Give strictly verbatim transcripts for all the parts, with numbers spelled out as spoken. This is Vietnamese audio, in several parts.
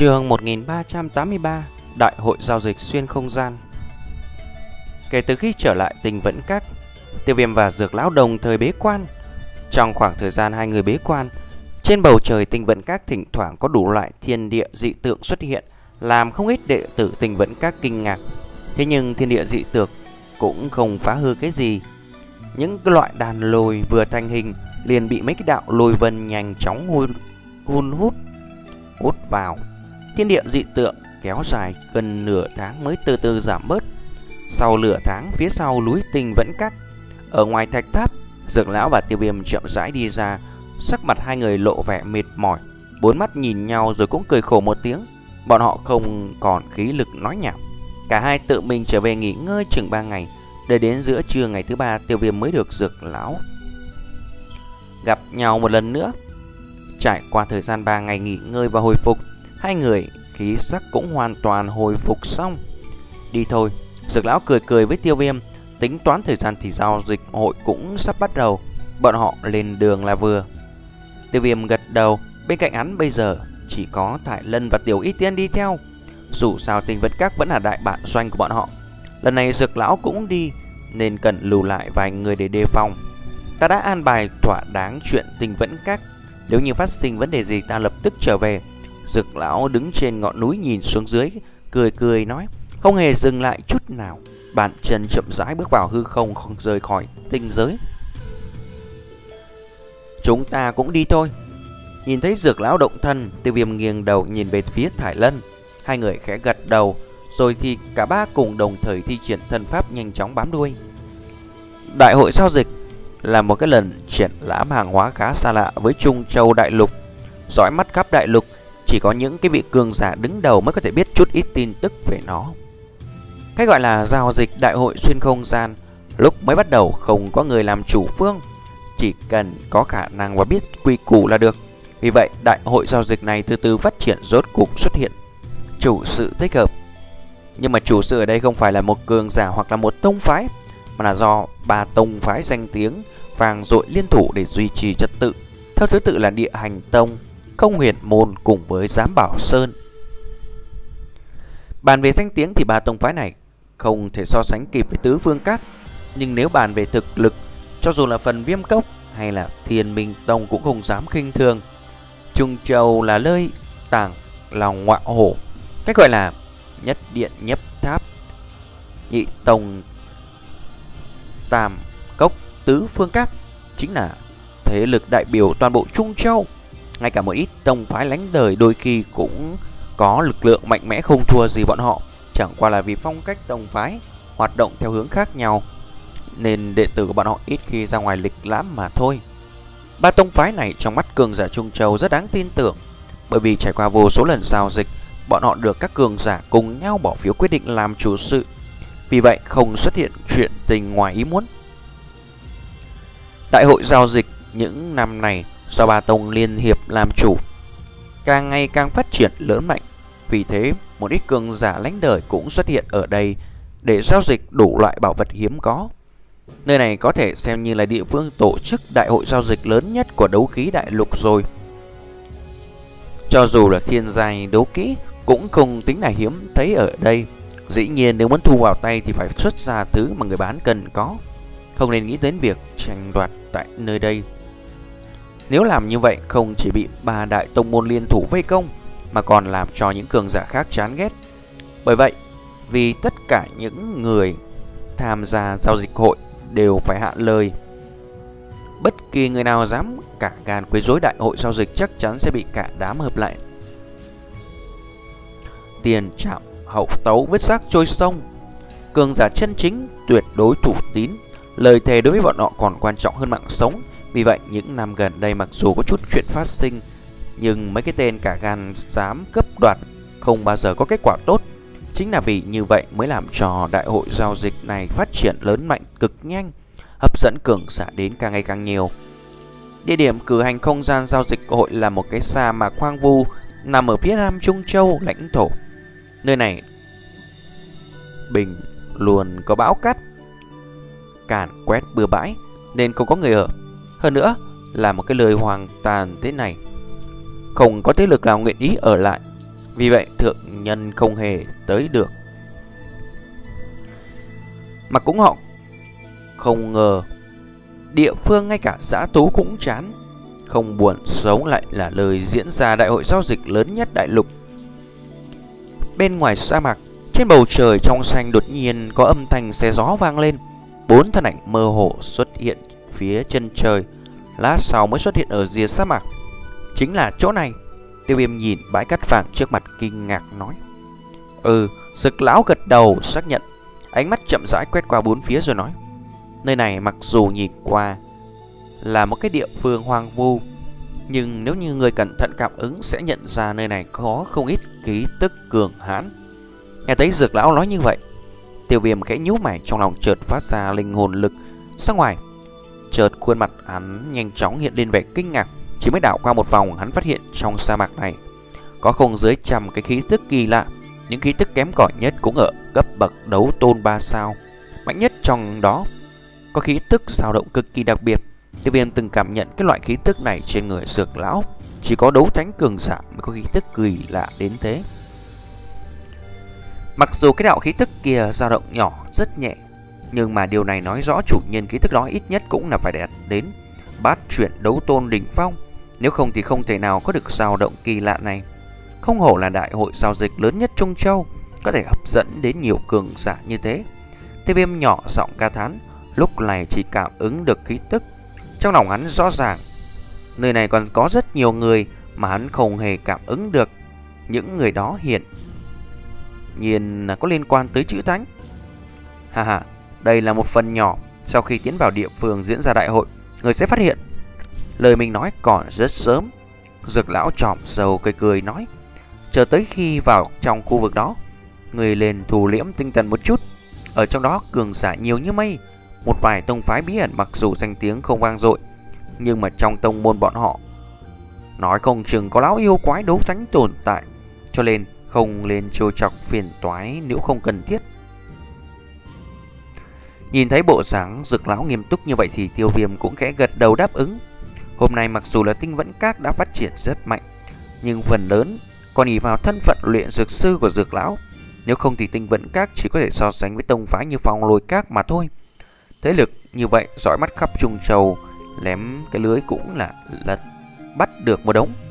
Chương một nghìn ba trăm tám mươi ba Đại hội giao dịch xuyên không gian. Kể từ khi trở lại Tinh Vẫn Các, Tiêu Viêm và Dược Lão đồng thời bế quan. Trong khoảng thời gian hai người bế quan, trên bầu trời Tinh Vẫn Các thỉnh thoảng có đủ loại thiên địa dị tượng xuất hiện, làm không ít đệ tử Tinh Vẫn Các kinh ngạc. Thế nhưng thiên địa dị tượng cũng không phá hư cái gì. Những cái loại đàn lôi vừa thành hình liền bị mấy cái đạo lôi vân nhanh chóng hun, hun hút hút vào. Thiên địa dị tượng kéo dài gần nửa tháng mới từ từ giảm bớt. Sau nửa tháng, phía sau núi Tinh Vẫn Các, ở ngoài thạch tháp, Dược Lão và Tiêu Viêm chậm rãi đi ra. Sắc mặt hai người lộ vẻ mệt mỏi, bốn mắt nhìn nhau rồi cũng cười khổ một tiếng. Bọn họ không còn khí lực nói nhảm. Cả hai tự mình trở về nghỉ ngơi chừng ba ngày. Để đến giữa trưa ngày thứ ba, Tiêu Viêm mới được Dược Lão gặp nhau một lần nữa. Trải qua thời gian ba ngày nghỉ ngơi và hồi phục, hai người khí sắc cũng hoàn toàn hồi phục xong. Đi thôi. Dược Lão cười cười với Tiêu Viêm. Tính toán thời gian thì giao dịch hội cũng sắp bắt đầu, bọn họ lên đường là vừa. Tiêu Viêm gật đầu. Bên cạnh hắn bây giờ chỉ có Thải Lân và Tiểu Y Tiên đi theo. Dù sao Tinh Vẫn Các vẫn là đại bản doanh của bọn họ. Lần này Dược Lão cũng đi, nên cần lưu lại vài người để đề phòng. Ta đã an bài thỏa đáng chuyện Tinh Vẫn Các. Nếu như phát sinh vấn đề gì ta lập tức trở về. Dược Lão đứng trên ngọn núi nhìn xuống dưới, cười cười nói, không hề dừng lại chút nào. Bàn chân chậm rãi bước vào hư không, không rời khỏi tinh giới. Chúng ta cũng đi thôi. Nhìn thấy Dược Lão động thân, Tiêu Viêm nghiêng đầu nhìn về phía Thải Lân. Hai người khẽ gật đầu, rồi thì cả ba cùng đồng thời thi triển thân pháp nhanh chóng bám đuôi. Đại hội giao dịch là một cái lần triển lãm hàng hóa khá xa lạ với Trung Châu Đại Lục. Dõi mắt khắp đại lục, chỉ có những cái vị cường giả đứng đầu mới có thể biết chút ít tin tức về nó. Cái gọi là giao dịch đại hội xuyên không gian, lúc mới bắt đầu không có người làm chủ phương, chỉ cần có khả năng và biết quy củ là được. Vì vậy đại hội giao dịch này từ từ phát triển, rốt cục xuất hiện chủ sự thích hợp. Nhưng mà chủ sự ở đây không phải là một cường giả hoặc là một tông phái, mà là do ba tông phái danh tiếng vang dội liên thủ để duy trì trật tự. Theo thứ tự là Địa Hành Tông, Không Huyền Môn cùng với Giám Bảo Sơn. Bàn về danh tiếng thì ba tông phái này không thể so sánh kịp với Tứ Phương Các. Nhưng nếu bàn về thực lực, cho dù là phần Viêm Cốc hay là Thiên Minh Tông cũng không dám khinh thường. Trung Châu là nơi tàng lòng ngọa hổ, cách gọi là nhất điện nhấp tháp, nhị tông tam cốc, Tứ Phương Các chính là thế lực đại biểu toàn bộ Trung Châu. Ngay cả một ít tông phái lánh đời đôi khi cũng có lực lượng mạnh mẽ không thua gì bọn họ. Chẳng qua là vì phong cách tông phái hoạt động theo hướng khác nhau, nên đệ tử của bọn họ ít khi ra ngoài lịch lãm mà thôi. Ba tông phái này trong mắt cường giả Trung Châu rất đáng tin tưởng, bởi vì trải qua vô số lần giao dịch, bọn họ được các cường giả cùng nhau bỏ phiếu quyết định làm chủ sự. Vì vậy không xuất hiện chuyện tình ngoài ý muốn. Đại hội giao dịch những năm này do ba tông liên hiệp làm chủ, càng ngày càng phát triển lớn mạnh. Vì thế một ít cường giả lãnh đời cũng xuất hiện ở đây để giao dịch đủ loại bảo vật hiếm có. Nơi này có thể xem như là địa phương tổ chức đại hội giao dịch lớn nhất của đấu khí đại lục rồi. Cho dù là thiên giai đấu kỹ cũng không tính là hiếm thấy ở đây. Dĩ nhiên nếu muốn thu vào tay thì phải xuất ra thứ mà người bán cần có, không nên nghĩ đến việc tranh đoạt tại nơi đây. Nếu làm như vậy không chỉ bị ba đại tông môn liên thủ vây công, mà còn làm cho những cường giả khác chán ghét. Bởi vậy, vì tất cả những người tham gia giao dịch hội đều phải hạ lời, bất kỳ người nào dám cả gan quấy rối đại hội giao dịch chắc chắn sẽ bị cả đám hợp lại tiền trạm hậu tấu, vứt xác trôi sông. Cường giả chân chính tuyệt đối thủ tín, lời thề đối với bọn họ còn quan trọng hơn mạng sống. Vì vậy những năm gần đây mặc dù có chút chuyện phát sinh, nhưng mấy cái tên cả gan dám cướp đoạt không bao giờ có kết quả tốt. Chính là vì như vậy mới làm cho đại hội giao dịch này phát triển lớn mạnh cực nhanh, hấp dẫn cường giả đến càng ngày càng nhiều. Địa điểm cử hành không gian giao dịch hội là một cái sa mạc hoang vu nằm ở phía nam Trung Châu lãnh thổ. Nơi này bình luôn có bão cát càn quét bừa bãi nên không có người ở. Hơn nữa là một cái lời hoang tàn thế này, không có thế lực nào nguyện ý ở lại. Vì vậy thượng nhân không hề tới được. Mà cũng họ không ngờ địa phương ngay cả dã thú cũng chán. Không buồn sống lại là lời diễn ra đại hội giao dịch lớn nhất đại lục. Bên ngoài sa mạc, trên bầu trời trong xanh đột nhiên có âm thanh xe gió vang lên. Bốn thân ảnh mơ hồ xuất hiện phía chân trời, lát sau mới xuất hiện ở rìa sa mạc. Chính là chỗ này. Tiêu Viêm nhìn bãi cát vàng trước mặt kinh ngạc nói. Ừ, Dực lão gật đầu xác nhận, ánh mắt chậm rãi quét qua bốn phía rồi nói. Nơi này mặc dù nhìn qua là một cái địa phương hoang vu, nhưng nếu như người cẩn thận cảm ứng sẽ nhận ra nơi này có không ít khí tức cường hãn. Nghe thấy Dực lão nói như vậy, Tiêu Viêm khẽ nhíu mày, trong lòng chợt phát ra linh hồn lực ra ngoài. Chợt khuôn mặt hắn nhanh chóng hiện lên vẻ kinh ngạc. Chỉ mới đảo qua một vòng, hắn phát hiện trong sa mạc này có không dưới trăm cái khí tức kỳ lạ. Những khí tức kém cỏi nhất cũng ở cấp bậc đấu tôn ba sao. Mạnh nhất trong đó có khí tức dao động cực kỳ đặc biệt. Tiêu Viêm từng cảm nhận cái loại khí tức này trên người Dược lão. Chỉ có đấu thánh cường giả mới có khí tức kỳ lạ đến thế. Mặc dù cái đạo khí tức kia dao động nhỏ rất nhẹ, nhưng mà điều này nói rõ chủ nhân khí tức đó ít nhất cũng là phải đạt đến bát chuyển đấu tôn đỉnh phong. Nếu không thì không thể nào có được dao động kỳ lạ này. Không hổ là đại hội giao dịch lớn nhất Trung Châu, có thể hấp dẫn đến nhiều cường giả như thế. Tiêu Viêm nhỏ giọng ca thán, lúc này chỉ cảm ứng được khí tức. Trong lòng hắn rõ ràng, nơi này còn có rất nhiều người mà hắn không hề cảm ứng được. Những người đó hiển nhiên là có liên quan tới chữ thánh. Hà hà, đây là một phần nhỏ. Sau khi tiến vào địa phương diễn ra đại hội, người sẽ phát hiện lời mình nói còn rất sớm. Dực lão tròm dầu cười cười nói. Chờ tới khi vào trong khu vực đó, người lên thủ liễm tinh thần một chút. Ở trong đó cường giả nhiều như mây. Một vài tông phái bí ẩn mặc dù danh tiếng không vang dội, nhưng mà trong tông môn bọn họ nói không chừng có lão yêu quái đấu thánh tồn tại. Cho nên không lên trêu chọc phiền toái nếu không cần thiết. Nhìn thấy bộ dáng Dực lão nghiêm túc như vậy thì Tiêu Viêm cũng khẽ gật đầu đáp ứng. Hôm nay mặc dù là Tinh Vẫn Các đã phát triển rất mạnh, nhưng phần lớn còn ỷ vào thân phận luyện dược sư của Dực lão. Nếu không thì Tinh Vẫn Các chỉ có thể so sánh với tông phái như Phong Lôi Các mà thôi. Thế lực như vậy dõi mắt khắp Trung Châu, lém cái lưới cũng là lật bắt được một đống.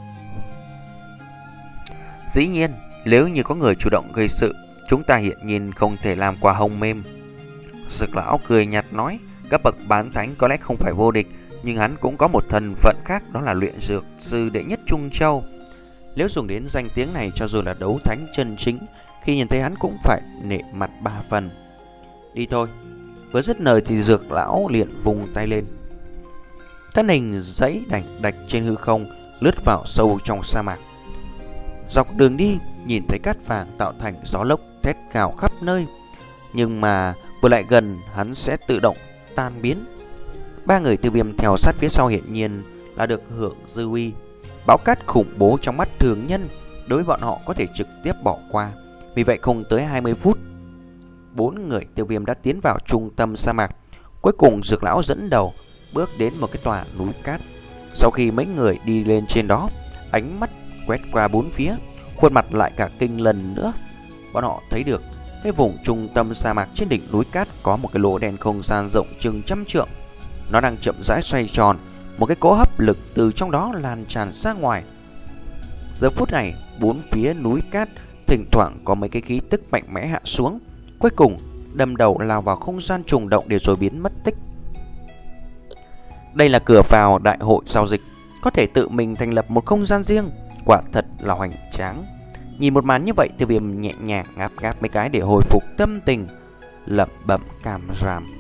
Dĩ nhiên, nếu như có người chủ động gây sự, chúng ta hiện nhiên không thể làm quả hồng mềm. Dực lão cười nhạt nói, cấp bậc bán thánh có lẽ không phải vô địch, nhưng hắn cũng có một thân phận khác, đó là luyện dược sư đệ nhất Trung Châu. Nếu dùng đến danh tiếng này, cho dù là đấu thánh chân chính, khi nhìn thấy hắn cũng phải nể mặt ba phần. Đi thôi. Vừa dứt lời thì Dược lão liền vùng tay lên, thân hình giãy đành đạch trên hư không, lướt vào sâu trong sa mạc. Dọc đường đi, nhìn thấy cát vàng tạo thành gió lốc thét gào khắp nơi, nhưng mà vừa lại gần hắn sẽ tự động tan biến. Ba người Tiêu Viêm theo sát phía sau hiển nhiên là được hưởng dư uy. Bão cát khủng bố trong mắt thường nhân, đối với bọn họ có thể trực tiếp bỏ qua. Vì vậy không tới hai mươi phút, bốn người Tiêu Viêm đã tiến vào trung tâm sa mạc. Cuối cùng Dược lão dẫn đầu bước đến một cái tòa núi cát. Sau khi mấy người đi lên trên đó, ánh mắt quét qua bốn phía, khuôn mặt lại cả kinh lần nữa. Bọn họ thấy được cái vùng trung tâm sa mạc trên đỉnh núi cát có một cái lỗ đen không gian rộng chừng trăm trượng. Nó đang chậm rãi xoay tròn, một cái cỗ hấp lực từ trong đó lan tràn ra ngoài. Giờ phút này, bốn phía núi cát thỉnh thoảng có mấy cái khí tức mạnh mẽ hạ xuống, cuối cùng đâm đầu lao vào không gian trùng động để rồi biến mất tích. Đây là cửa vào đại hội giao dịch, có thể tự mình thành lập một không gian riêng, quả thật là hoành tráng. Nhìn một màn như vậy, Tiêu Viêm nhẹ nhàng ngáp ngáp mấy cái để hồi phục tâm tình, lẩm bẩm cảm ràm.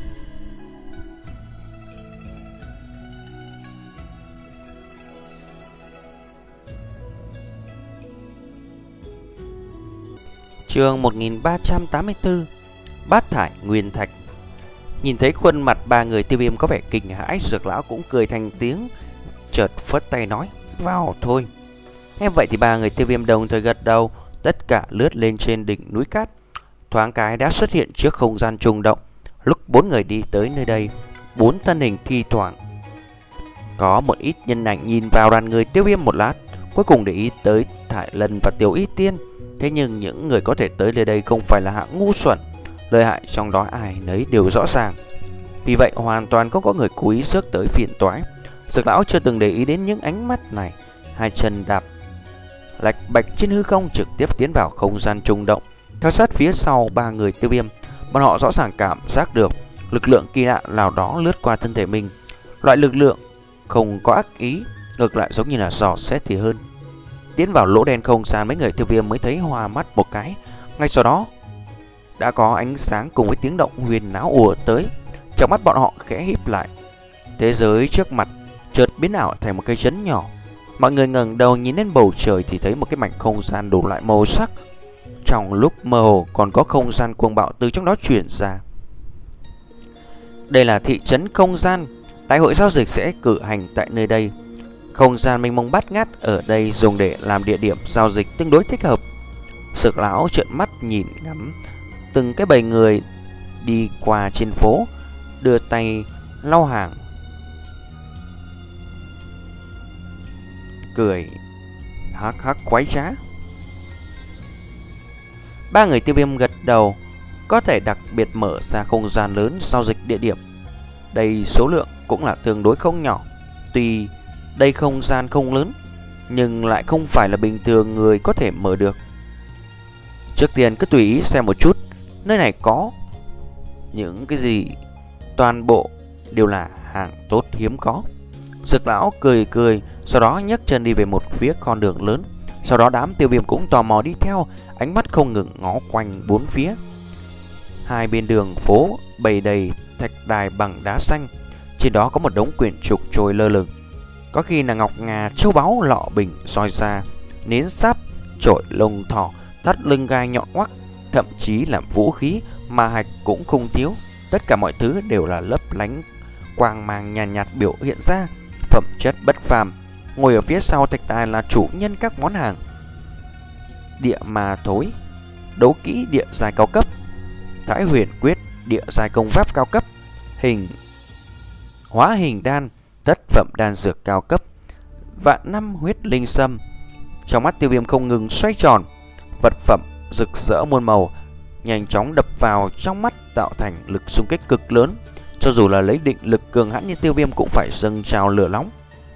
Chương một nghìn ba trăm tám mươi tư, Bát thải nguyên thạch. Nhìn thấy khuôn mặt ba người, Tiêu Viêm có vẻ kinh hãi. Dược lão cũng cười thành tiếng, chợt phất tay nói vào thôi. Nghe vậy thì ba người Tiêu Viêm đồng thời gật đầu, tất cả lướt lên trên đỉnh núi cát. Thoáng cái đã xuất hiện trước không gian trùng động. Lúc bốn người đi tới nơi đây, bốn thân hình thi thoảng có một ít nhân ảnh nhìn vào đoàn người Tiêu Viêm một lát, cuối cùng để ý tới Thải Lân và Tiểu Y Tiên. Thế nhưng những người có thể tới nơi đây không phải là hạng ngu xuẩn, lợi hại trong đó ai nấy đều rõ ràng. Vì vậy hoàn toàn không có người cố ý rước tới phiền toái. Dược lão chưa từng để ý đến những ánh mắt này, hai chân đạp lạch bạch trên hư không trực tiếp tiến vào không gian trùng động. Theo sát phía sau ba người Tiêu Viêm, bọn họ rõ ràng cảm giác được lực lượng kỳ lạ nào đó lướt qua thân thể mình. Loại lực lượng không có ác ý, ngược lại giống như là dò xét thì hơn. Tiến vào lỗ đen không gian, mấy người Tiêu Viêm mới thấy hoa mắt một cái. Ngay sau đó đã có ánh sáng cùng với tiếng động huyền náo ùa tới. Trong mắt bọn họ khẽ híp lại, thế giới trước mặt chợt biến ảo thành một cái trấn nhỏ. Mọi người ngẩng đầu nhìn lên bầu trời thì thấy một cái mảnh không gian đủ loại màu sắc. Trong lúc mơ hồ còn có không gian cuồng bạo từ trong đó truyền ra. Đây là thị trấn không gian, đại hội giao dịch sẽ cử hành tại nơi đây. Không gian mênh mông bát ngát ở đây dùng để làm địa điểm giao dịch tương đối thích hợp. Dược lão trợn mắt nhìn ngắm từng cái bầy người đi qua trên phố, đưa tay lau hàng, cười hắc hắc quái trá. Ba người Tiêu Viêm gật đầu, có thể đặc biệt mở ra không gian lớn giao dịch địa điểm. Đây số lượng cũng là tương đối không nhỏ. Tuy đây không gian không lớn, nhưng lại không phải là bình thường người có thể mở được. Trước tiên cứ tùy ý xem một chút, nơi này có những cái gì, toàn bộ đều là hàng tốt hiếm có. Dược lão cười cười, sau đó nhấc chân đi về một phía con đường lớn. Sau đó đám Tiêu Viêm cũng tò mò đi theo, ánh mắt không ngừng ngó quanh bốn phía. Hai bên đường phố bày đầy thạch đài bằng đá xanh, trên đó có một đống quyển trục trôi lơ lửng. Có khi là ngọc ngà, châu báu, lọ bình, roi da, nến sáp, chổi lông thỏ, thắt lưng gai nhọn hoắt, thậm chí là vũ khí mà hạch cũng không thiếu. Tất cả mọi thứ đều là lấp lánh quang mang nhàn nhạt, nhạt biểu hiện ra phẩm chất bất phàm. Ngồi ở phía sau thạch đài là chủ nhân các món hàng: địa ma thối, đấu kỹ địa giai cao cấp, Thái huyền quyết địa giai công pháp cao cấp, hình hóa hình đan, tất phẩm đan dược cao cấp, vạn năm huyết linh sâm. Trong mắt Tiêu Viêm không ngừng xoay tròn, vật phẩm rực rỡ muôn màu nhanh chóng đập vào trong mắt, tạo thành lực xung kích cực lớn. Cho dù là lấy định lực cường hãn như Tiêu Viêm cũng phải dâng trào lửa nóng.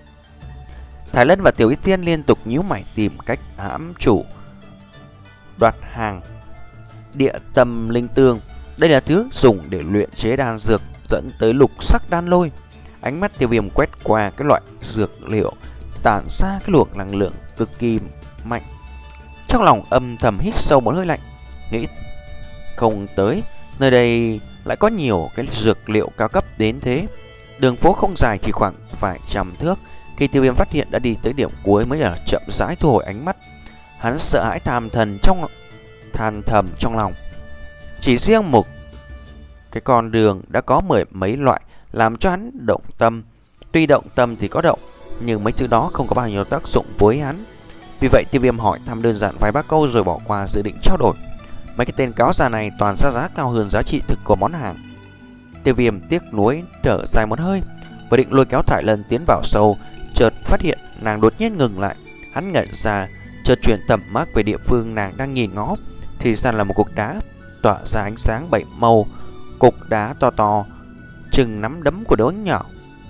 Thái Lân và Tiểu Y Tiên liên tục nhíu mày tìm cách hãm chủ đoạt hàng địa tâm linh tương. Đây là thứ dùng để luyện chế đan dược, dẫn tới lục sắc đan lôi. Ánh mắt Tiêu Viêm quét qua cái loại dược liệu, tản ra cái luồng năng lượng cực kỳ mạnh. Trong lòng âm thầm hít sâu một hơi lạnh, nghĩ không tới nơi đây lại có nhiều cái dược liệu cao cấp đến thế. Đường phố không dài, chỉ khoảng vài trăm thước. Khi Tiêu Viêm phát hiện đã đi tới điểm cuối mới là chậm rãi thu hồi ánh mắt. Hắn sợ hãi tham thần trong than thầm trong lòng. Chỉ riêng một cái con đường đã có mười mấy loại làm cho hắn động tâm. Tuy động tâm thì có động, nhưng mấy thứ đó không có bao nhiêu tác dụng với hắn. Vì vậy Tiêu Viêm hỏi thăm đơn giản vài ba câu rồi bỏ qua dự định trao đổi. Mấy cái tên cáo già này toàn ra giá cao hơn giá trị thực của món hàng. Tiêu Viêm tiếc nuối thở dài một hơi, và định lôi kéo Thải Lân tiến vào sâu, chợt phát hiện nàng đột nhiên ngừng lại. Hắn ngẩn ra, chợt chuyển tầm mắt về địa phương nàng đang nhìn ngó, thì ra là một cục đá tỏa ra ánh sáng bảy màu. Cục đá to to chừng nắm đấm của đứa nhỏ,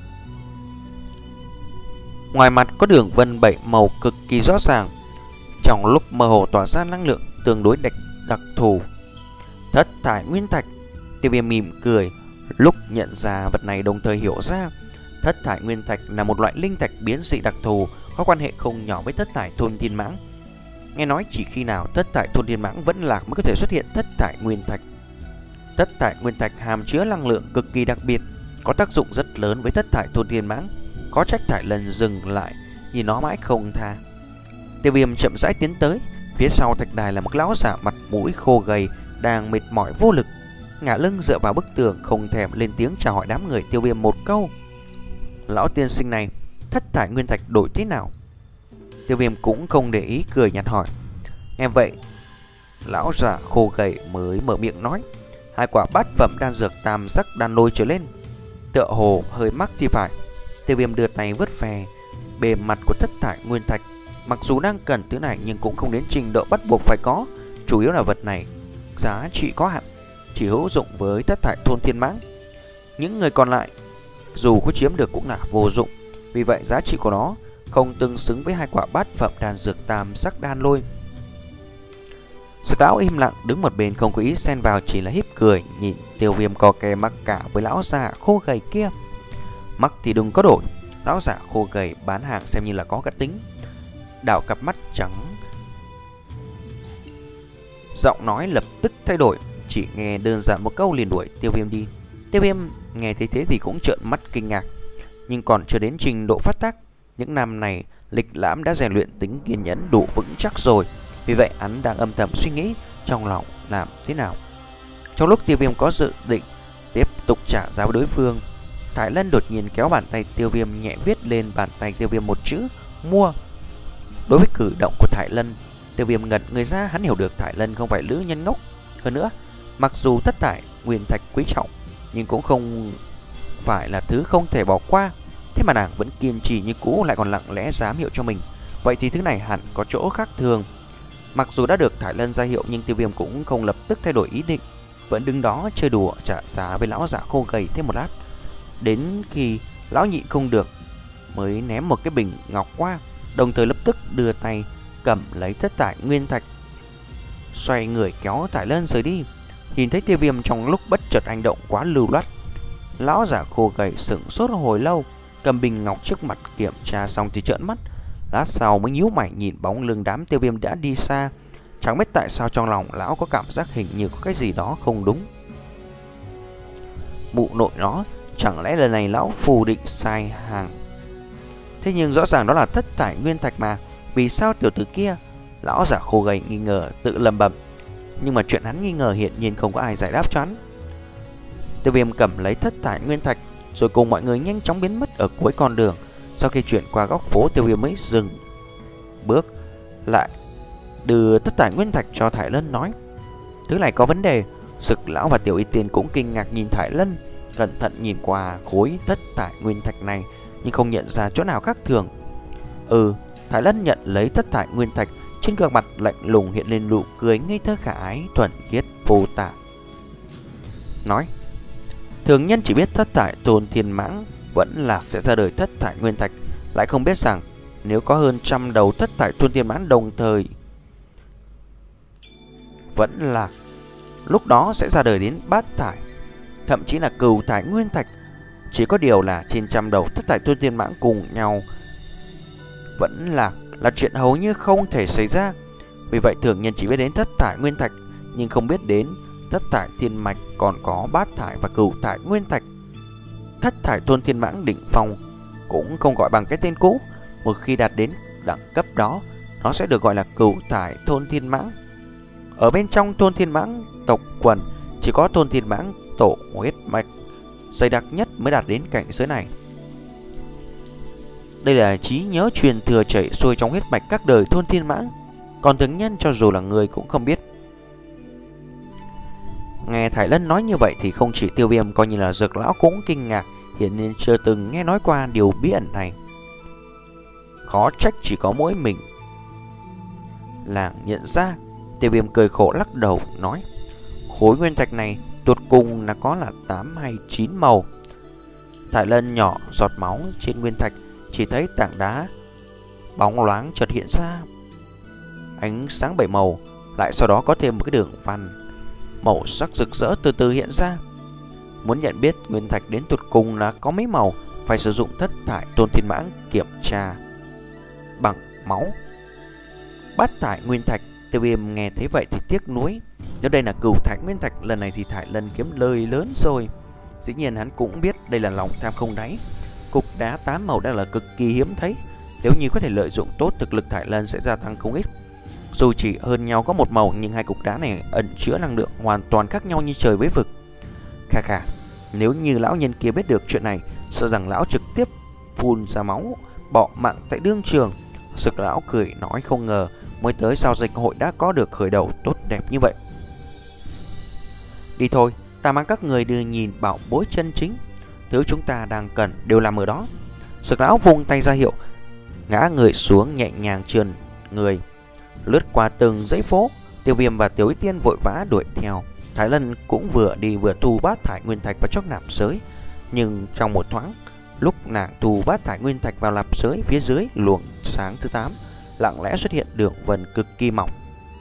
ngoài mặt có đường vân bảy màu cực kỳ rõ ràng, trong lúc mơ hồ tỏa ra năng lượng tương đối đặc, đặc thù. Thất thải nguyên thạch. Tiêu Viêm mỉm cười lúc nhận ra vật này, đồng thời hiểu ra thất thải nguyên thạch là một loại linh thạch biến dị đặc thù, có quan hệ không nhỏ với thất thải thôn thiên mãng. Nghe nói chỉ khi nào thất thải thôn thiên mãng vẫn lạc mới có thể xuất hiện thất thải nguyên thạch. Thất thải nguyên thạch hàm chứa năng lượng cực kỳ đặc biệt, có tác dụng rất lớn với thất thải thôn thiên mãng. Có trách Thải Lân dừng lại nhìn nó mãi không tha. Tiêu Viêm chậm rãi tiến tới. Phía sau thạch đài là một lão giả mặt mũi khô gầy, đang mệt mỏi vô lực, ngả lưng dựa vào bức tường, không thèm lên tiếng chào hỏi đám người Tiêu Viêm một câu. Lão tiên sinh này, thất thải nguyên thạch đổi thế nào? Tiêu Viêm cũng không để ý, cười nhạt hỏi. Nghe vậy, lão giả khô gầy mới mở miệng nói. Hai quả bát phẩm đan dược tam sắc đan lôi trở lên, tựa hồ hơi mắc thì phải. Tiêu Viêm đưa tay vớt về bề mặt của thất thải nguyên thạch, Mặc dù đang cần thứ này nhưng cũng không đến trình độ bắt buộc phải có. Chủ yếu là vật này giá trị có hạn, chỉ hữu dụng với thất thải thôn thiên mãng. Những người còn lại dù có chiếm được cũng là vô dụng. Vì vậy giá trị của nó không tương xứng với hai quả bát phẩm đan dược tam sắc đan lôi. Dược lão im lặng đứng một bên không có ý xen vào, chỉ là híp cười nhìn Tiêu Viêm co kè mắc cả với lão già khô gầy kia. Mắc thì đừng có đổi, lão già khô gầy bán hàng xem như là có cả tính. Đảo cặp mắt trắng, giọng nói lập tức thay đổi, chỉ nghe đơn giản một câu liền đuổi Tiêu Viêm đi. Tiêu Viêm nghe thấy thế thì cũng trợn mắt kinh ngạc, nhưng còn chưa đến trình độ phát tác. Những năm này lịch lãm đã rèn luyện tính kiên nhẫn đủ vững chắc rồi. Vì vậy hắn đang âm thầm suy nghĩ trong lòng làm thế nào. Trong lúc Tiêu Viêm có dự định tiếp tục trả giá với đối phương, Thải Lân đột nhiên kéo bàn tay Tiêu Viêm nhẹ viết lên bàn tay Tiêu Viêm một chữ mua. Đối với cử động của Thải Lân, Tiêu Viêm ngẩn người ra. Hắn hiểu được Thải Lân không phải nữ nhân ngốc. Hơn nữa, mặc dù thất thải nguyên thạch quý trọng, nhưng cũng không phải là thứ không thể bỏ qua. Thế mà nàng vẫn kiên trì như cũ, lại còn lặng lẽ giám hiệu cho mình. Vậy thì thứ này hẳn có chỗ khác thường. Mặc dù đã được Thải Lân ra hiệu, nhưng Tiêu Viêm cũng không lập tức thay đổi ý định, vẫn đứng đó chơi đùa trả giá với lão giả khô gầy thêm một lát. Đến khi lão nhịn không được mới ném một cái bình ngọc qua, đồng thời lập tức đưa tay cầm lấy thất thải nguyên thạch, xoay người kéo Thải Lân rời đi. Nhìn thấy Tiêu Viêm trong lúc bất chợt hành động quá lưu loát, lão giả khô gầy sững sốt hồi lâu, cầm bình ngọc trước mặt kiểm tra xong thì trợn mắt. Lát sau mới nhíu mày nhìn bóng lưng đám Tiêu Viêm đã đi xa. Chẳng biết tại sao trong lòng lão có cảm giác hình như có cái gì đó không đúng. Mụ nội nó, chẳng lẽ lần này lão phù định sai hàng? Thế nhưng rõ ràng đó là thất thải nguyên thạch mà, vì sao tiểu tử kia? Lão giả khô gầy nghi ngờ tự lầm bầm. Nhưng mà chuyện hắn nghi ngờ hiện nhiên không có ai giải đáp cho hắn. Tiêu Viêm cầm lấy thất thải nguyên thạch rồi cùng mọi người nhanh chóng biến mất ở cuối con đường. Sau khi chuyển qua góc phố, Tiêu Viêm mới dừng bước lại, đưa thất thải nguyên thạch cho Thải Lân, nói: thứ này có vấn đề. Sực lão và Tiểu Y Tiên cũng kinh ngạc nhìn Thải Lân, cẩn thận nhìn qua khối thất thải nguyên thạch này nhưng không nhận ra chỗ nào khác thường. Ừ, Thải Lân nhận lấy thất thải nguyên thạch, trên gương mặt lạnh lùng hiện lên nụ cười ngây thơ khả ái, thuần khiết vô tả, nói: thường nhân chỉ biết thất thải thôn thiên mãng vẫn lạc sẽ ra đời thất thải nguyên thạch, lại không biết rằng nếu có hơn trăm đầu thất thải thôn thiên mãng đồng thời vẫn lạc, lúc đó sẽ ra đời đến bát thải, thậm chí là cửu thải nguyên thạch. Chỉ có điều là trên trăm đầu thất thải thôn thiên mãng cùng nhau vẫn lạc là chuyện hầu như không thể xảy ra. Vì vậy thường nhân chỉ biết đến thất thải nguyên thạch, nhưng không biết đến thất thải thiên mạch còn có bát thải và cửu thải nguyên thạch. Thất thải thôn thiên mãng đỉnh phong cũng không gọi bằng cái tên cũ. Một khi đạt đến đẳng cấp đó, nó sẽ được gọi là cửu thải thôn thiên mãng. Ở bên trong thôn thiên mãng tộc quần, chỉ có thôn thiên mãng tổ huyết mạch dày đặc nhất mới đạt đến cảnh giới này. Đây là trí nhớ truyền thừa chảy xuôi trong huyết mạch các đời thôn thiên mãng, còn thường nhân cho dù là người cũng không biết. Nghe Thải Lân nói như vậy thì không chỉ Tiêu Viêm, coi như là Dược lão cũng kinh ngạc, hiển nhiên chưa từng nghe nói qua điều bí ẩn này. Khó trách chỉ có mỗi mình làng nhận ra. Tiêu Viêm cười khổ lắc đầu nói: khối nguyên thạch này tột cùng là có là tám hay chín màu. Thải Lân nhỏ giọt máu trên nguyên thạch, chỉ thấy tảng đá bóng loáng chợt hiện ra ánh sáng bảy màu, lại sau đó có thêm một cái đường văn màu sắc rực rỡ từ từ hiện ra. Muốn nhận biết nguyên thạch đến tột cùng là có mấy màu, phải sử dụng thất thải thôn thiên mãng kiểm tra bằng máu. Bát thải nguyên thạch. Tiêu Viêm nghe thấy vậy thì tiếc nuối. Nếu đây là cửu thải nguyên thạch, lần này thì Thải Lân kiếm lời lớn rồi. Dĩ nhiên hắn cũng biết đây là lòng tham không đáy. Cục đá tám màu đang là cực kỳ hiếm thấy. Nếu như có thể lợi dụng tốt, thực lực Thải Lân sẽ gia tăng không ít. Dù chỉ hơn nhau có một màu, nhưng hai cục đá này ẩn chứa năng lượng hoàn toàn khác nhau như trời với vực. Khà khà, nếu như lão nhân kia biết được chuyện này, sợ rằng lão trực tiếp phun ra máu, bỏ mạng tại đương trường. Sực lão cười nói không ngờ mới tới giao dịch hội đã có được khởi đầu tốt đẹp như vậy. Đi thôi, ta mang các người đưa nhìn bảo bối chân chính. Thứ chúng ta đang cần đều nằm ở đó. Sực lão vung tay ra hiệu, ngã người xuống nhẹ nhàng trườn người. Lướt qua từng dãy phố, Tiêu Viêm và Tiểu Y Tiên vội vã đuổi theo. Thái Lân cũng vừa đi vừa thu bát thải nguyên thạch vào trong nạp giới. Nhưng trong một thoáng, lúc nàng thu bát thải nguyên thạch vào nạp giới, phía dưới luồng sáng thứ tám lặng lẽ xuất hiện đường vân cực kỳ mỏng.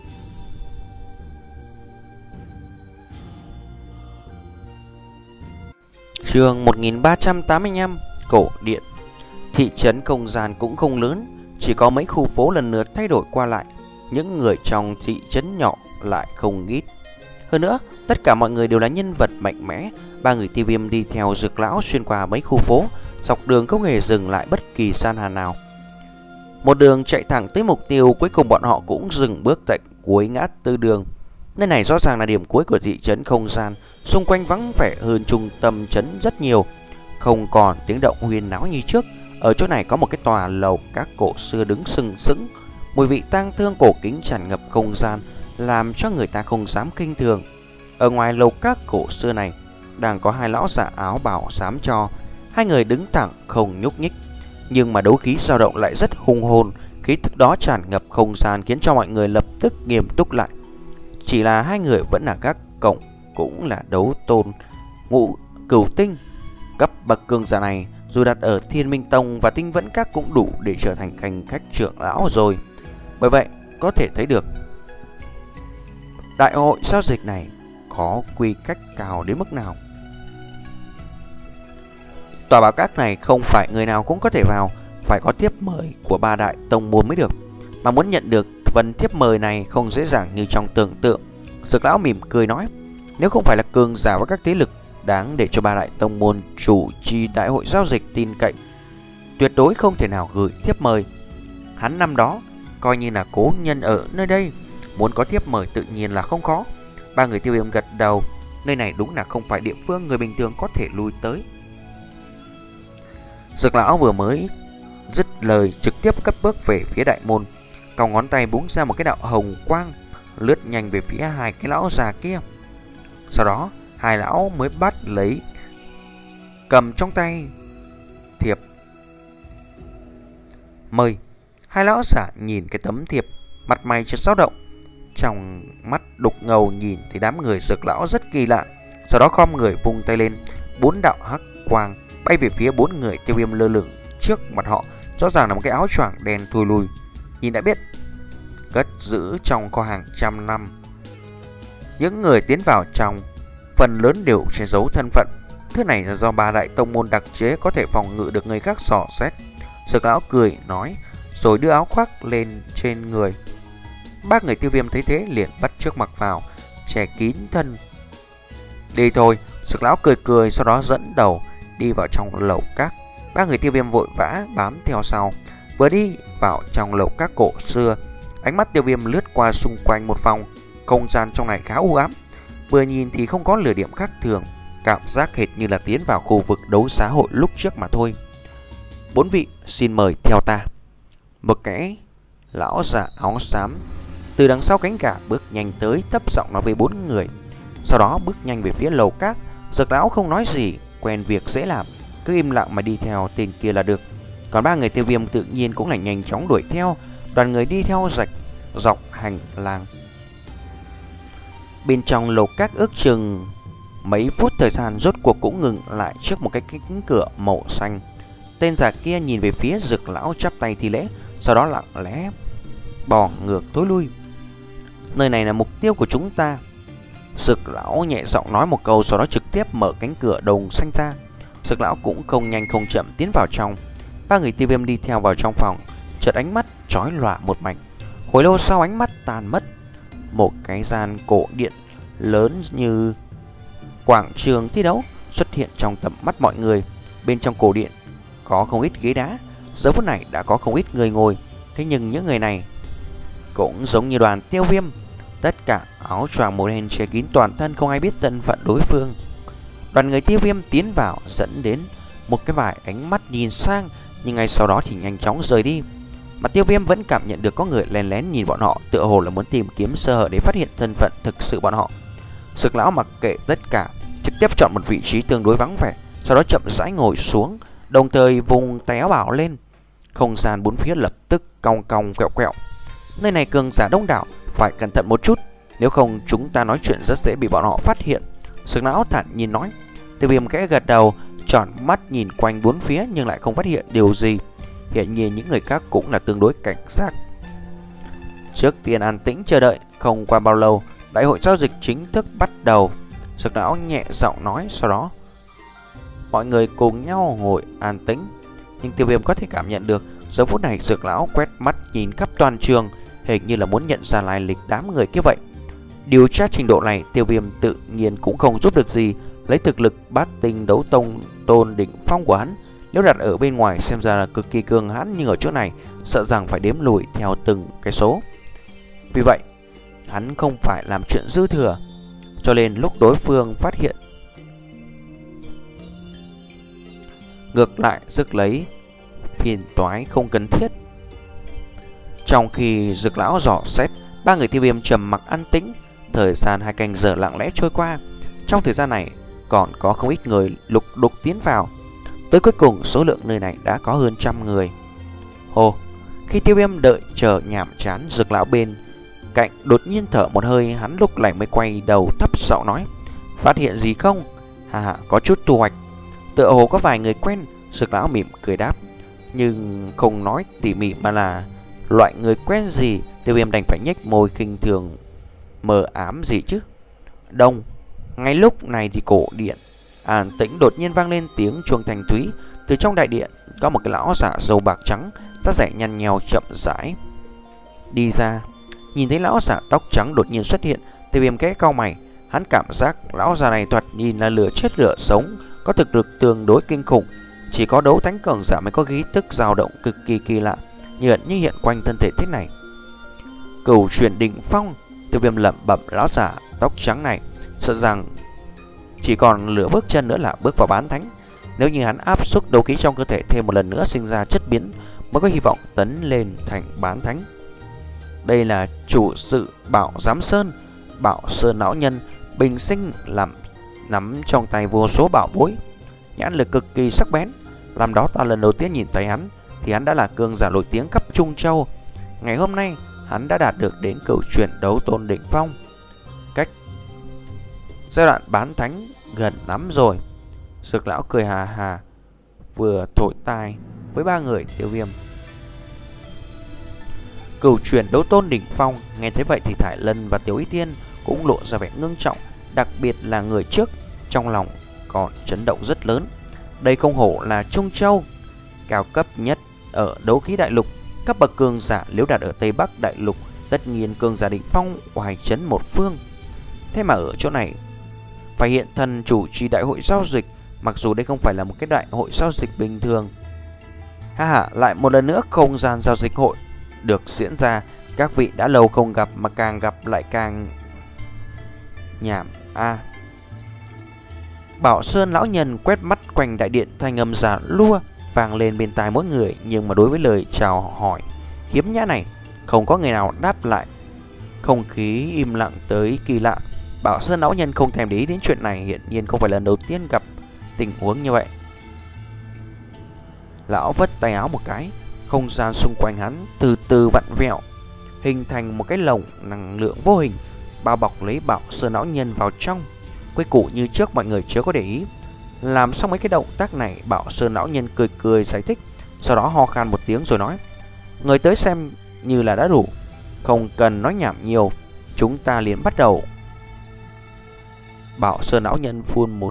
Chương một nghìn ba trăm tám mươi lăm. Cổ điện. Thị trấn không gian cũng không lớn, chỉ có mấy khu phố lần lượt thay đổi qua lại. Những người trong thị trấn nhỏ lại không ít. Hơn nữa, tất cả mọi người đều là nhân vật mạnh mẽ. Ba người Tiêu Viêm đi theo Dược lão xuyên qua mấy khu phố, dọc đường không hề dừng lại bất kỳ gian hàng nào. Một đường chạy thẳng tới mục tiêu, cuối cùng bọn họ cũng dừng bước tại cuối ngã tư đường. Nơi này rõ ràng là điểm cuối của thị trấn không gian, xung quanh vắng vẻ hơn trung tâm trấn rất nhiều, không còn tiếng động huyên náo như trước. Ở chỗ này có một cái tòa lầu các cổ xưa đứng sừng sững, mùi vị tang thương cổ kính tràn ngập không gian, làm cho người ta không dám khinh thường. Ở ngoài lầu các cổ xưa này đang có hai lão già áo bào xám cho, hai người đứng thẳng không nhúc nhích, nhưng mà đấu khí dao động lại rất hung hồn. Khí tức đó tràn ngập không gian khiến cho mọi người lập tức nghiêm túc lại. Chỉ là hai người vẫn là các cộng, cũng là đấu tôn ngũ cửu tinh. Cấp bậc cường giả này dù đặt ở Thiên Minh Tông và Tinh Vẫn Các cũng đủ để trở thành khách khách trưởng lão rồi. Bởi vậy có thể thấy được đại hội giao dịch này có quy cách cao đến mức nào. Tòa bảo các này không phải người nào cũng có thể vào, phải có thiếp mời của ba đại tông môn mới được. Mà muốn nhận được phần thiếp mời này không dễ dàng như trong tưởng tượng. Dược lão mỉm cười nói, nếu không phải là cường giả và các thế lực đáng để cho ba đại tông môn chủ trì đại hội giao dịch tin cậy, tuyệt đối không thể nào gửi thiếp mời. Hắn năm đó coi như là cố nhân ở nơi đây, muốn có thiếp mời tự nhiên là không khó. Ba người Tiêu Viêm gật đầu, nơi này đúng là không phải địa phương người bình thường có thể lui tới. Dược lão vừa mới dứt lời trực tiếp cất bước về phía đại môn, còng ngón tay búng ra một cái đạo hồng quang, lướt nhanh về phía hai cái lão già kia. Sau đó hai lão mới bắt lấy cầm trong tay thiệp mời. Hai lão giả nhìn cái tấm thiệp, mặt mày chợt dao động, trong mắt đục ngầu nhìn thấy đám người Dược lão rất kỳ lạ. Sau đó khom người vung tay lên, bốn đạo hắc quang bay về phía bốn người Tiêu Viêm lơ lửng trước mặt họ, rõ ràng là một cái áo choàng đen thui lùi, nhìn đã biết cất giữ trong kho hàng trăm năm. Những người tiến vào trong phần lớn đều che giấu thân phận, thứ này là do ba đại tông môn đặc chế, có thể phòng ngự được người khác dò xét. Dược lão cười nói, rồi đưa áo khoác lên trên người. Ba người Tiêu Viêm thấy thế liền bắt trước mặc vào, che kín thân. Đi thôi. Dược lão cười cười, sau đó dẫn đầu đi vào trong lầu các. Ba người Tiêu Viêm vội vã bám theo sau. Vừa đi vào trong lầu các cổ xưa, ánh mắt Tiêu Viêm lướt qua xung quanh một phòng. Không gian trong này khá u ám, vừa nhìn thì không có lửa điểm khác thường, cảm giác hệt như là tiến vào khu vực đấu giá hội lúc trước mà thôi. Bốn vị xin mời theo ta. Một cái lão già áo xám từ đằng sau cánh gà bước nhanh tới, thấp giọng nói với bốn người, sau đó bước nhanh về phía lầu các. Dược lão không nói gì, quen việc dễ làm, cứ im lặng mà đi theo tên kia là được. Còn ba người Tiêu Viêm tự nhiên cũng là nhanh chóng đuổi theo. Đoàn người đi theo rạch dọc hành lang. Bên trong lầu các ước chừng mấy phút thời gian, rốt cuộc cũng ngừng lại trước một cái cánh cửa màu xanh. Tên già kia nhìn về phía Dược lão chắp tay thi lễ, sau đó lặng lẽ bò ngược tối lui. Nơi này là mục tiêu của chúng ta. Dược lão nhẹ giọng nói một câu, sau đó trực tiếp mở cánh cửa đồng xanh ra. Dược lão cũng không nhanh không chậm tiến vào trong. Ba người Tiêu Viêm đi theo vào trong phòng, chợt ánh mắt chói lòa một mảnh. Hồi lâu sau ánh mắt tàn mất. Một cái gian cổ điện lớn như quảng trường thi đấu xuất hiện trong tầm mắt mọi người. Bên trong cổ điện có không ít ghế đá, giờ phút này đã có không ít người ngồi. Thế nhưng những người này cũng giống như đoàn Tiêu Viêm, tất cả áo choàng màu đen che kín toàn thân, không ai biết thân phận đối phương. Đoàn người Tiêu Viêm tiến vào, dẫn đến một cái vài ánh mắt nhìn sang, nhưng ngay sau đó thì nhanh chóng rời đi. Mà Tiêu Viêm vẫn cảm nhận được có người lén lén nhìn bọn họ, tựa hồ là muốn tìm kiếm sơ hở để phát hiện thân phận thực sự bọn họ. Dược lão mặc kệ tất cả, trực tiếp chọn một vị trí tương đối vắng vẻ, sau đó chậm rãi ngồi xuống, đồng thời vùng tay áo bảo lên. Không gian bốn phía lập tức cong cong quẹo quẹo. Nơi này cường giả đông đảo, phải cẩn thận một chút, nếu không chúng ta nói chuyện rất dễ bị bọn họ phát hiện. Sực lão thản nhiên nói. Tiêu Viêm khẽ gật đầu, tròn mắt nhìn quanh bốn phía nhưng lại không phát hiện điều gì. Hiện nhiên những người khác cũng là tương đối cảnh giác. Trước tiên an tĩnh chờ đợi. Không qua bao lâu, đại hội giao dịch chính thức bắt đầu. Sực lão nhẹ giọng nói, sau đó mọi người cùng nhau ngồi an tĩnh. Nhưng Tiêu Viêm có thể cảm nhận được giờ phút này Dược lão quét mắt nhìn khắp toàn trường, hình như là muốn nhận ra lai lịch đám người kia vậy. Điều tra trình độ này Tiêu Viêm tự nhiên cũng không giúp được gì. Lấy thực lực bát tinh đấu tông tôn đỉnh phong của hắn, nếu đặt ở bên ngoài xem ra là cực kỳ cường hãn, nhưng ở chỗ này sợ rằng phải đếm lùi theo từng cái số. Vì vậy hắn không phải làm chuyện dư thừa, cho nên lúc đối phương phát hiện, ngược lại rước lấy phiền toái không cần thiết. Trong khi Dược lão dò xét, ba người Tiêu Viêm trầm mặc an tĩnh. Thời gian hai canh giờ lặng lẽ trôi qua. Trong thời gian này còn có không ít người lục đục tiến vào. Tới cuối cùng số lượng nơi này đã có hơn trăm người. Ồ, khi Tiêu Viêm đợi chờ nhàm chán, Dược lão bên cạnh đột nhiên thở một hơi. Hắn lúc này mới quay đầu thấp giọng nói, phát hiện gì không? Hà hà, có chút thu hoạch. Tựa hồ có vài người quen. Dược lão mỉm cười đáp, nhưng không nói tỉ mỉ mà là loại người quen gì. Tiêu Viêm đành phải nhếch môi khinh thường, mờ ám gì chứ. Đông. Ngay lúc này thì cổ điện an tĩnh đột nhiên vang lên tiếng chuông thanh thúy. Từ trong đại điện có một cái lão giả râu bạc trắng, da rẻ nhăn nheo chậm rãi đi ra. Nhìn thấy lão giả tóc trắng đột nhiên xuất hiện, Tiêu Viêm kẽ cau mày. Hắn cảm giác lão già này thoạt nhìn là lửa chết lửa sống, có thực lực tương đối kinh khủng. Chỉ có đấu thánh cường giả mới có khí tức dao động cực kỳ kỳ lạ, như ẩn như hiện quanh thân thể thế này. Cửu chuyển đỉnh phong. Tiêu Viêm lẩm bẩm, lão giả tóc trắng này sợ rằng chỉ còn nửa bước chân nữa là bước vào bán thánh. Nếu như hắn áp suất đấu khí trong cơ thể thêm một lần nữa sinh ra chất biến, mới có hy vọng tấn lên thành bán thánh. Đây là chủ sự Bảo Giám Sơn. Bảo Sơn lão nhân bình sinh làm nắm trong tay vô số bảo bối, nhãn lực cực kỳ sắc bén. Làm đó ta lần đầu tiên nhìn thấy hắn thì hắn đã là cường giả nổi tiếng khắp Trung Châu. Ngày hôm nay hắn đã đạt được đến cửu chuyển đấu tôn đỉnh phong, cách giai đoạn bán thánh gần lắm rồi. Dược lão cười hà hà, vừa thổi tai với ba người Tiêu Viêm. Cửu chuyển đấu tôn đỉnh phong. Nghe thấy vậy thì Thải Lân và Tiểu Y Tiên cũng lộ ra vẻ ngưng trọng, đặc biệt là người trước, trong lòng còn chấn động rất lớn. Đây không hổ là Trung Châu, cao cấp nhất ở đấu khí đại lục. Các bậc cường giả nếu đặt ở Tây Bắc đại lục, tất nhiên cường giả đỉnh phong oai chấn một phương. Thế mà ở chỗ này phải hiện thân chủ trì đại hội giao dịch, mặc dù đây không phải là một cái đại hội giao dịch bình thường. Ha ha, lại một lần nữa không gian giao dịch hội được diễn ra. Các vị đã lâu không gặp mà càng gặp lại càng nhảm a. À. Bảo Sơn lão nhân quét mắt quanh đại điện, thanh âm già lua vang lên bên tai mỗi người, nhưng mà đối với lời chào hỏi khiếm nhã này không có người nào đáp lại. Không khí im lặng tới kỳ lạ. Bảo Sơn lão nhân không thèm để ý đến chuyện này, hiển nhiên không phải lần đầu tiên gặp tình huống như vậy. Lão vất tay áo một cái, không gian xung quanh hắn từ từ vặn vẹo, hình thành một cái lồng năng lượng vô hình bao bọc lấy Bảo Sơn lão nhân vào trong. Quy củ như trước mọi người chưa có để ý. Làm xong mấy cái động tác này, Bảo Sơn lão nhân cười cười giải thích, sau đó ho khan một tiếng rồi nói, người tới xem như là đã đủ, không cần nói nhảm nhiều, chúng ta liền bắt đầu. Bảo Sơn lão nhân phun một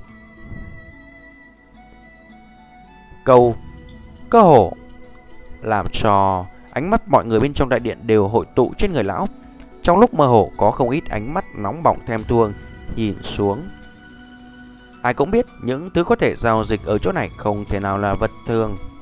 câu cơ hồ làm cho ánh mắt mọi người bên trong đại điện đều hội tụ trên người lão. Trong lúc mơ hồ có không ít ánh mắt nóng bỏng thèm thuồng nhìn xuống. Ai cũng biết những thứ có thể giao dịch ở chỗ này không thể nào là vật thường.